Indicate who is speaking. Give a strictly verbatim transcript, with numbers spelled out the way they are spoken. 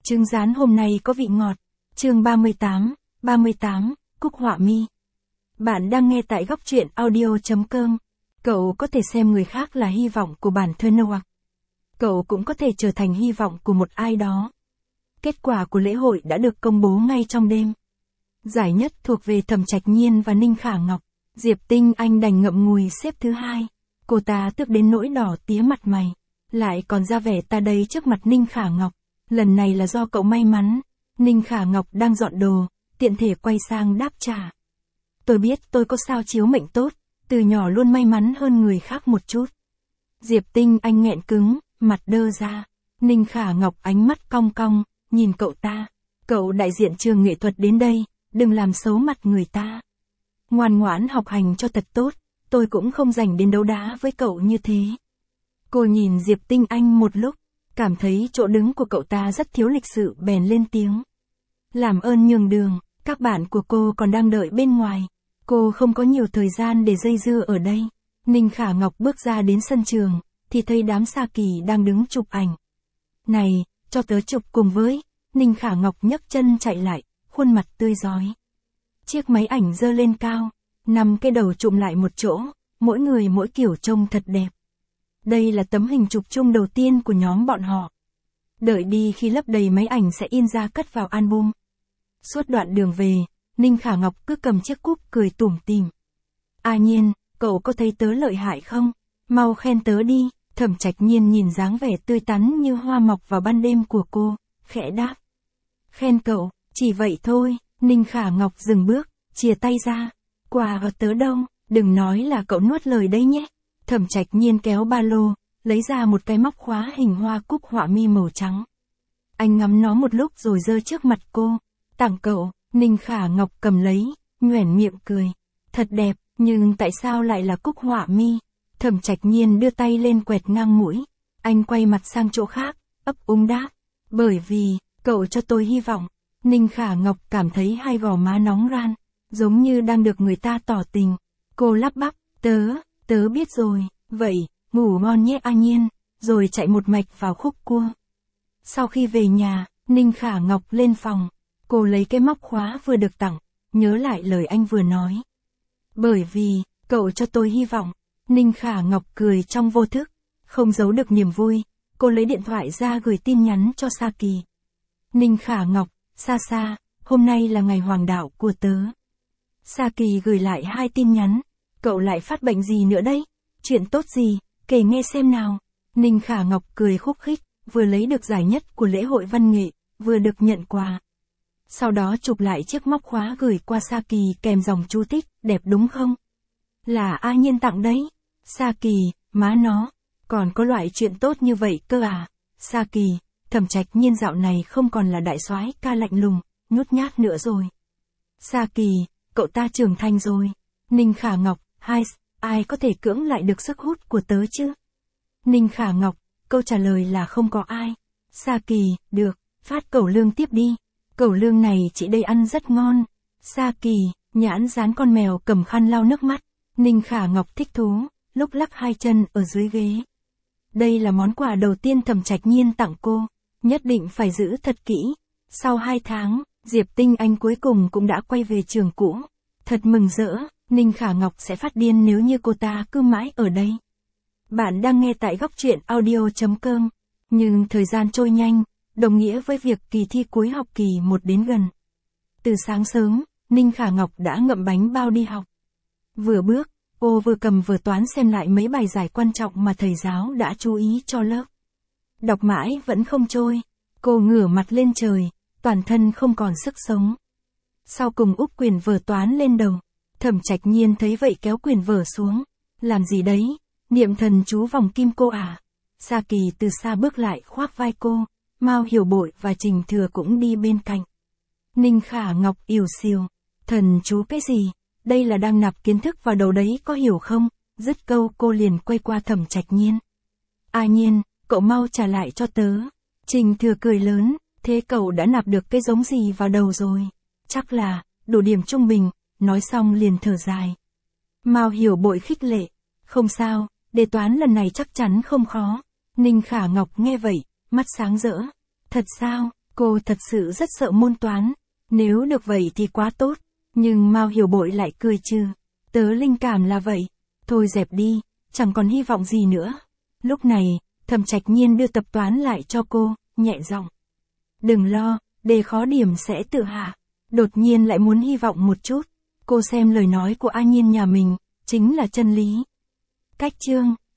Speaker 1: trứng rán hôm nay có vị ngọt. Chương ba mươi tám, ba mươi tám, Cúc Họa Mi. Bạn đang nghe tại góc truyện audio chấm com. Cậu có thể xem người khác là hy vọng của bản thân hoặc cậu cũng có thể trở thành hy vọng của một ai đó. Kết quả của lễ hội đã được công bố ngay trong đêm. Giải nhất thuộc về Thẩm Trạch Nhiên và Ninh Khả Ngọc. Diệp Tinh Anh đành ngậm ngùi xếp thứ hai. Cô ta tức đến nỗi đỏ tía mặt mày. Lại còn ra vẻ ta đây trước mặt Ninh Khả Ngọc. Lần này là do cậu may mắn. Ninh Khả Ngọc đang dọn đồ, tiện thể quay sang đáp trả. Tôi biết tôi có sao chiếu mệnh tốt, từ nhỏ luôn may mắn hơn người khác một chút. Diệp Tinh Anh nghẹn cứng, mặt đơ ra. Ninh Khả Ngọc ánh mắt cong cong, nhìn cậu ta. Cậu đại diện trường nghệ thuật đến đây, đừng làm xấu mặt người ta. Ngoan ngoãn học hành cho thật tốt, tôi cũng không dành đến đấu đá với cậu như thế. Cô nhìn Diệp Tinh Anh một lúc, cảm thấy chỗ đứng của cậu ta rất thiếu lịch sự bèn lên tiếng. Làm ơn nhường đường, các bạn của cô còn đang đợi bên ngoài. Cô không có nhiều thời gian để dây dưa ở đây. Ninh Khả Ngọc bước ra đến sân trường, thì thấy đám Sa Kỳ đang đứng chụp ảnh. Này, cho tớ chụp cùng với. Ninh Khả Ngọc nhấc chân chạy lại, khuôn mặt tươi rói. Chiếc máy ảnh giơ lên cao, năm cái đầu chụm lại một chỗ, mỗi người mỗi kiểu trông thật đẹp. Đây là tấm hình chụp chung đầu tiên của nhóm bọn họ. Đợi đi khi lấp đầy máy ảnh sẽ in ra cất vào album. Suốt đoạn đường về, Ninh Khả Ngọc cứ cầm chiếc cúp cười tủm tỉm. A Nhiên, cậu có thấy tớ lợi hại không? Mau khen tớ đi. Thẩm Trạch Nhiên nhìn dáng vẻ tươi tắn như hoa mọc vào ban đêm của cô, khẽ đáp. Khen cậu, chỉ vậy thôi. Ninh Khả Ngọc dừng bước, chìa tay ra. Quà vào tớ đâu, đừng nói là cậu nuốt lời đấy nhé. Thẩm Trạch Nhiên kéo ba lô, lấy ra một cái móc khóa hình hoa cúc họa mi màu trắng. Anh ngắm nó một lúc rồi giơ trước mặt cô. Tặng cậu. Ninh Khả Ngọc cầm lấy, nhoẻn miệng cười. Thật đẹp, nhưng tại sao lại là cúc họa mi? Thẩm Trạch Nhiên đưa tay lên quẹt ngang mũi. Anh quay mặt sang chỗ khác, ấp úng đáp. Bởi vì, cậu cho tôi hy vọng. Ninh Khả Ngọc cảm thấy hai gò má nóng ran, giống như đang được người ta tỏ tình. Cô lắp bắp, tớ, tớ biết rồi, vậy, ngủ ngon nhé A Nhiên, rồi chạy một mạch vào khúc cua. Sau khi về nhà, Ninh Khả Ngọc lên phòng, cô lấy cái móc khóa vừa được tặng, nhớ lại lời anh vừa nói. Bởi vì, cậu cho tôi hy vọng. Ninh Khả Ngọc cười trong vô thức, không giấu được niềm vui, cô lấy điện thoại ra gửi tin nhắn cho Sa Kỳ. Ninh Khả Ngọc, Sa Sa, hôm nay là ngày hoàng đạo của tớ. Sa Kỳ gửi lại hai tin nhắn, cậu lại phát bệnh gì nữa đấy? Chuyện tốt gì, kể nghe xem nào. Ninh Khả Ngọc cười khúc khích, vừa lấy được giải nhất của lễ hội văn nghệ, vừa được nhận quà. Sau đó chụp lại chiếc móc khóa gửi qua Sa Kỳ kèm dòng chú thích, đẹp đúng không? Là A Nhiên tặng đấy. Sa Kỳ, má nó, còn có loại chuyện tốt như vậy cơ à? Sa Kỳ, Thẩm Trạch Nhiên dạo này không còn là đại soái ca lạnh lùng, nhút nhát nữa rồi. Sa Kỳ, cậu ta trưởng thành rồi. Ninh Khả Ngọc, hai, ai có thể cưỡng lại được sức hút của tớ chứ? Ninh Khả Ngọc, câu trả lời là không có ai. Sa Kỳ, được, phát cẩu lương tiếp đi. Cẩu lương này chị đây ăn rất ngon. Sa Kỳ, nhãn dán con mèo cầm khăn lau nước mắt. Ninh Khả Ngọc thích thú, lúc lắc hai chân ở dưới ghế. Đây là món quà đầu tiên Thẩm Trạch Nhiên tặng cô, nhất định phải giữ thật kỹ. Sau hai tháng, Diệp Tinh Anh cuối cùng cũng đã quay về trường cũ. Thật mừng rỡ, Ninh Khả Ngọc sẽ phát điên nếu như cô ta cứ mãi ở đây. Bạn đang nghe tại góc truyện audio chấm com. Nhưng thời gian trôi nhanh, đồng nghĩa với việc kỳ thi cuối học kỳ một đến gần. Từ sáng sớm, Ninh Khả Ngọc đã ngậm bánh bao đi học. Vừa bước, cô vừa cầm vở toán xem lại mấy bài giải quan trọng mà thầy giáo đã chú ý cho lớp. Đọc mãi vẫn không trôi, cô ngửa mặt lên trời, toàn thân không còn sức sống. Sau cùng úp quyển vở toán lên đầu, Thẩm Trạch Nhiên thấy vậy kéo quyển vở xuống. Làm gì đấy, niệm thần chú vòng kim cô à? Sa Kỳ từ xa bước lại khoác vai cô, Mao Hiểu Bội và Trình Thừa cũng đi bên cạnh. Ninh Khả Ngọc ỉu xìu, thần chú cái gì? Đây là đang nạp kiến thức vào đầu đấy có hiểu không? Dứt câu cô liền quay qua Thẩm Trạch Nhiên. A Nhiên, cậu mau trả lại cho tớ. Trình Thừa cười lớn, thế cậu đã nạp được cái giống gì vào đầu rồi? Chắc là, đủ điểm trung bình, nói xong liền thở dài. Mao Hiểu Bội khích lệ, không sao, đề toán lần này chắc chắn không khó. Ninh Khả Ngọc nghe vậy, mắt sáng rỡ. Thật sao, Cô thật sự rất sợ môn toán. Nếu được vậy thì quá tốt. Nhưng Mao Hiểu Bội lại cười trừ. Tớ linh cảm là vậy. Thôi dẹp đi, chẳng còn hy vọng gì nữa. Lúc này, Thẩm Trạch Nhiên đưa tập toán lại cho cô, nhẹ giọng. Đừng lo, đề khó điểm sẽ tự hạ. Đột nhiên lại muốn hy vọng một chút. Cô xem lời nói của A Nhiên nhà mình, chính là chân lý. Cách chương